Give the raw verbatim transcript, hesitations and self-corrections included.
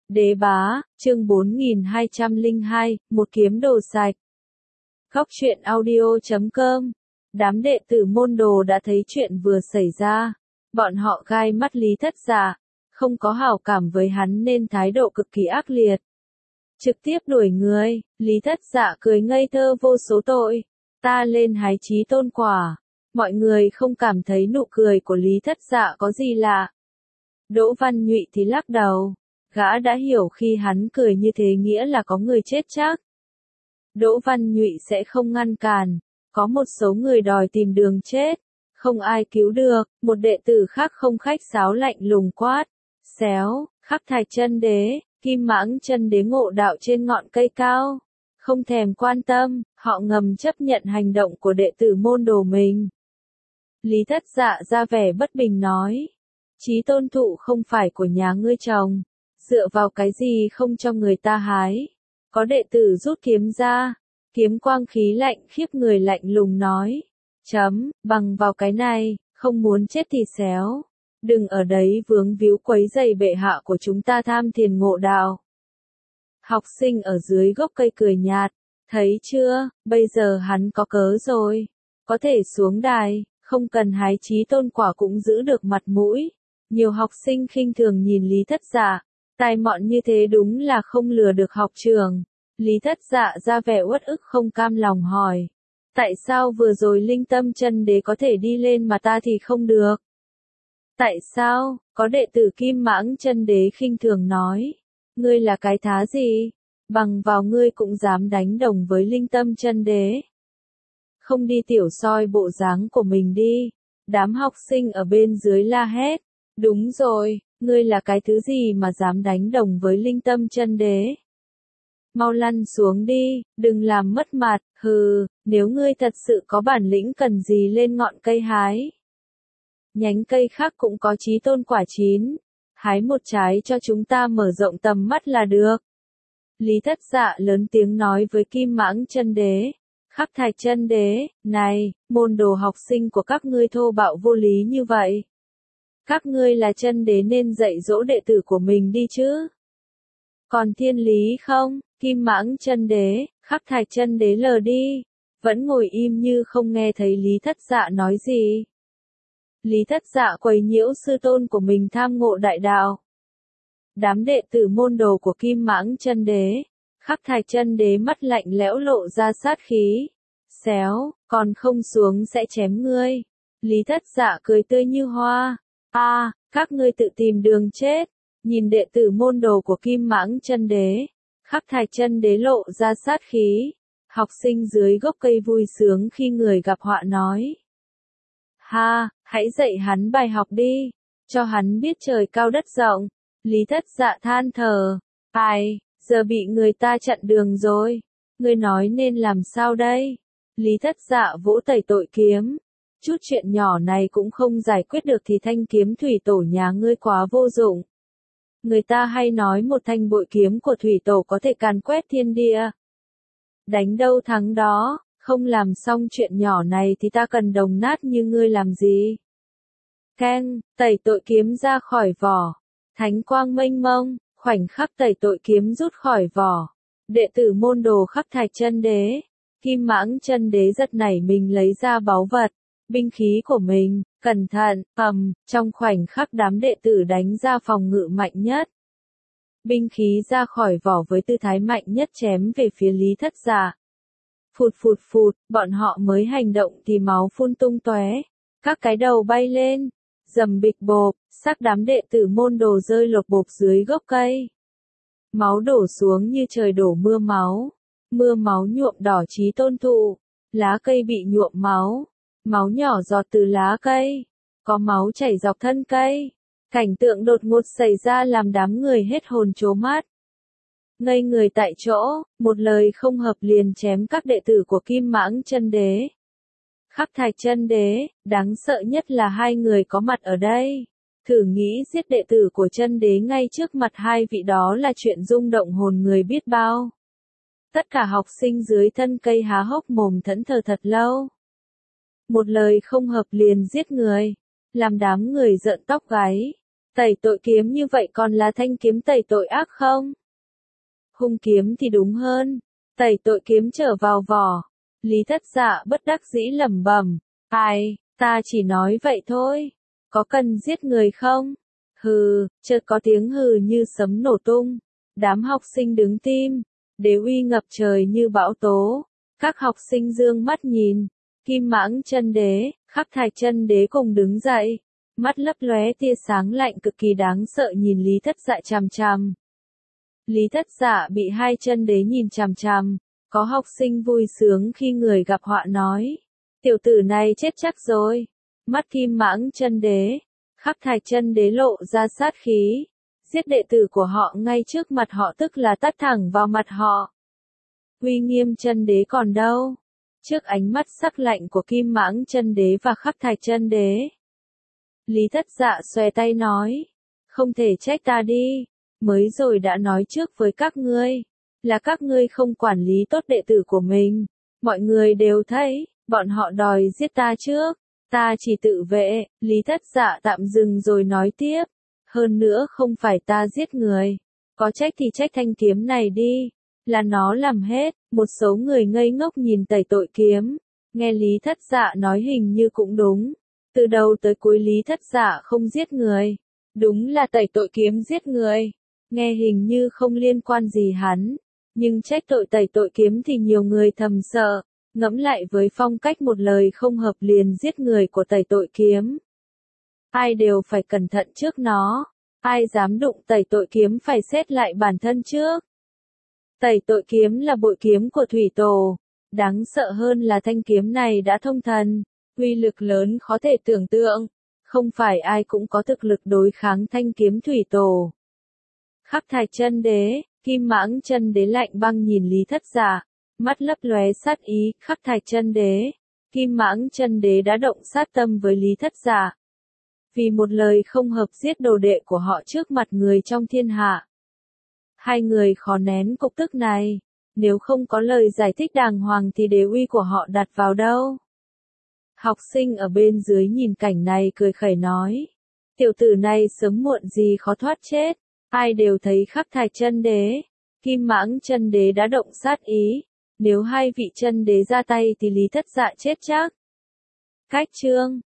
Đế bá, chương bốn nghìn hai trăm lẻ hai, một kiếm đồ sạch. Góc truyện audio chấm com. Đám đệ tử môn đồ đã thấy chuyện vừa xảy ra. Bọn họ gai mắt Lý Thất Dạ, không có hảo cảm với hắn nên thái độ cực kỳ ác liệt. Trực tiếp đuổi người, Lý Thất Dạ cười ngây thơ vô số tội. Ta lên hái chí tôn quả. Mọi người không cảm thấy nụ cười của Lý Thất Dạ có gì lạ. Đỗ Văn Nhụy thì lắc đầu. Gã đã hiểu khi hắn cười như thế nghĩa là có người chết chắc. Đỗ Văn Nhụy sẽ không ngăn cản. Có một số người đòi tìm đường chết. Không ai cứu được. Một đệ tử khác không khách sáo lạnh lùng quát. Xéo, Khắc Thạch Chân Đế, Kim Mãng Chân Đế ngộ đạo trên ngọn cây cao. Không thèm quan tâm, họ ngầm chấp nhận hành động của đệ tử môn đồ mình. Lý Thất Dạ ra vẻ bất bình nói. Chí tôn thụ không phải của nhà ngươi trồng. Dựa vào cái gì không cho người ta hái. Có đệ tử rút kiếm ra. Kiếm quang khí lạnh khiếp người lạnh lùng nói. Chấm, bằng vào cái này, không muốn chết thì xéo. Đừng ở đấy vướng víu quấy rầy bệ hạ của chúng ta tham thiền ngộ đạo. Học sinh ở dưới gốc cây cười nhạt. Thấy chưa, bây giờ hắn có cớ rồi. Có thể xuống đài, không cần hái chí tôn quả cũng giữ được mặt mũi. Nhiều học sinh khinh thường nhìn Lý Thất Dạ. Tai mọn như thế đúng là không lừa được học trường. Lý Thất Dạ ra vẻ uất ức không cam lòng hỏi. Tại sao vừa rồi Linh Tâm Chân Đế có thể đi lên mà ta thì không được? Tại sao? Có đệ tử Kim Mãng Chân Đế khinh thường nói. Ngươi là cái thá gì? Bằng vào ngươi cũng dám đánh đồng với Linh Tâm Chân Đế. Không đi tiểu soi bộ dáng của mình đi. Đám học sinh ở bên dưới la hét. Đúng rồi, ngươi là cái thứ gì mà dám đánh đồng với Linh Tâm Chân Đế? Mau lăn xuống đi, đừng làm mất mặt, hừ, nếu ngươi thật sự có bản lĩnh cần gì lên ngọn cây hái. Nhánh cây khác cũng có chí tôn quả chín, hái một trái cho chúng ta mở rộng tầm mắt là được. Lý Thất Dạ lớn tiếng nói với Kim Mãng Chân Đế. Khắc Thạch Chân Đế, này, môn đồ học sinh của các ngươi thô bạo vô lý như vậy. Các ngươi là chân đế nên dạy dỗ đệ tử của mình đi chứ. Còn thiên lý không, Kim Mãng Chân Đế, Khắc Thạch Chân Đế lờ đi. Vẫn ngồi im như không nghe thấy Lý Thất Dạ nói gì. Lý Thất Dạ quấy nhiễu sư tôn của mình tham ngộ đại đạo. Đám đệ tử môn đồ của Kim Mãng Chân Đế, Khắc Thạch Chân Đế mắt lạnh lẽo lộ ra sát khí. Xéo, còn không xuống sẽ chém ngươi. Lý Thất Dạ cười tươi như hoa. A, à, các ngươi tự tìm đường chết. Nhìn đệ tử môn đồ của Kim Mãng Chân Đế, Khắc Thạch Chân Đế lộ ra sát khí. Học sinh dưới gốc cây vui sướng khi người gặp họa nói. Ha, hãy dạy hắn bài học đi. Cho hắn biết trời cao đất rộng. Lý Thất Dạ than thở. Ai, giờ bị người ta chặn đường rồi. Ngươi nói nên làm sao đây? Lý Thất Dạ vỗ tẩy tội kiếm. Chút chuyện nhỏ này cũng không giải quyết được thì thanh kiếm thủy tổ nhà ngươi quá vô dụng. Người ta hay nói một thanh bội kiếm của thủy tổ có thể càn quét thiên địa. Đánh đâu thắng đó, không làm xong chuyện nhỏ này thì ta cần đồng nát như ngươi làm gì. Keng, tẩy tội kiếm ra khỏi vỏ. Thánh quang mênh mông, khoảnh khắc tẩy tội kiếm rút khỏi vỏ. Đệ tử môn đồ Khắc Thạch Chân Đế, Kim Mãng Chân Đế giật nảy mình lấy ra báu vật. Binh khí của mình, cẩn thận, ầm, trong khoảnh khắc đám đệ tử đánh ra phòng ngự mạnh nhất. Binh khí ra khỏi vỏ với tư thái mạnh nhất chém về phía Lý Thất Dạ. Phụt phụt phụt, bọn họ mới hành động thì máu phun tung tóe, các cái đầu bay lên, dầm bịch bộp, xác đám đệ tử môn đồ rơi lột bộp dưới gốc cây. Máu đổ xuống như trời đổ mưa máu, mưa máu nhuộm đỏ chí tôn thụ, lá cây bị nhuộm máu. Máu nhỏ giọt từ lá cây, có máu chảy dọc thân cây. Cảnh tượng đột ngột xảy ra làm đám người hết hồn trố mắt. Ngây người tại chỗ, một lời không hợp liền chém các đệ tử của Kim Mãng Chân Đế. Khắc Thạch Chân Đế, đáng sợ nhất là hai người có mặt ở đây. Thử nghĩ giết đệ tử của Chân Đế ngay trước mặt hai vị đó là chuyện rung động hồn người biết bao. Tất cả học sinh dưới thân cây há hốc mồm thẫn thờ thật lâu. Một lời không hợp liền giết người, làm đám người rợn tóc gáy. Tẩy tội kiếm như vậy còn là thanh kiếm tẩy tội ác không? Hung kiếm thì đúng hơn. Tẩy tội kiếm trở vào vỏ. Lý Thất Dạ bất đắc dĩ lẩm bẩm, ai, ta chỉ nói vậy thôi. Có cần giết người không? Hừ, chợt có tiếng hừ như sấm nổ tung. Đám học sinh đứng tim. Đế uy ngập trời như bão tố. Các học sinh dương mắt nhìn. Kim Mãng Chân Đế, Khắc Thạch Chân Đế cùng đứng dậy. Mắt lấp lóe tia sáng lạnh cực kỳ đáng sợ nhìn Lý Thất Dạ chằm chằm. Lý Thất Dạ bị hai chân đế nhìn chằm chằm. Có học sinh vui sướng khi người gặp họa nói. Tiểu tử này chết chắc rồi. Mắt Kim Mãng Chân Đế, Khắc Thạch Chân Đế lộ ra sát khí. Giết đệ tử của họ ngay trước mặt họ tức là tát thẳng vào mặt họ. Uy nghiêm Chân Đế còn đâu? Trước ánh mắt sắc lạnh của Kim Mãng Chân Đế và Khắc Thạch Chân Đế. Lý Thất Dạ xòe tay nói. Không thể trách ta đi. Mới rồi đã nói trước với các ngươi. Là các ngươi không quản lý tốt đệ tử của mình. Mọi người đều thấy. Bọn họ đòi giết ta trước. Ta chỉ tự vệ. Lý Thất Dạ tạm dừng rồi nói tiếp. Hơn nữa không phải ta giết người. Có trách thì trách thanh kiếm này đi. Là nó làm hết. Một số người ngây ngốc nhìn tẩy tội kiếm. Nghe Lý Thất Dạ nói hình như cũng đúng. Từ đầu tới cuối Lý Thất Dạ không giết người. Đúng là tẩy tội kiếm giết người. Nghe hình như không liên quan gì hắn. Nhưng trách tội tẩy tội kiếm thì nhiều người thầm sợ. Ngẫm lại với phong cách một lời không hợp liền giết người của tẩy tội kiếm. Ai đều phải cẩn thận trước nó. Ai dám đụng tẩy tội kiếm phải xét lại bản thân trước. Tẩy tội kiếm là bội kiếm của thủy tổ. Đáng sợ hơn là thanh kiếm này đã thông thần. Uy lực lớn khó thể tưởng tượng. Không phải ai cũng có thực lực đối kháng thanh kiếm thủy tổ. Khắc Thạch Chân Đế, Kim Mãng Chân Đế lạnh băng nhìn Lý Thất Dạ. Mắt lấp lóe sát ý. Khắc Thạch Chân Đế, Kim Mãng Chân Đế đã động sát tâm với Lý Thất Dạ. Vì một lời không hợp giết đồ đệ của họ trước mặt người trong thiên hạ. Hai người khó nén cục tức này. Nếu không có lời giải thích đàng hoàng thì đế uy của họ đặt vào đâu? Học sinh ở bên dưới nhìn cảnh này cười khẩy nói. Tiểu tử này sớm muộn gì khó thoát chết. Ai đều thấy Khắc Thạch Chân Đế, Kim Mãng Chân Đế đã động sát ý. Nếu hai vị chân đế ra tay thì Lý Thất Dạ chết chắc. Cách chương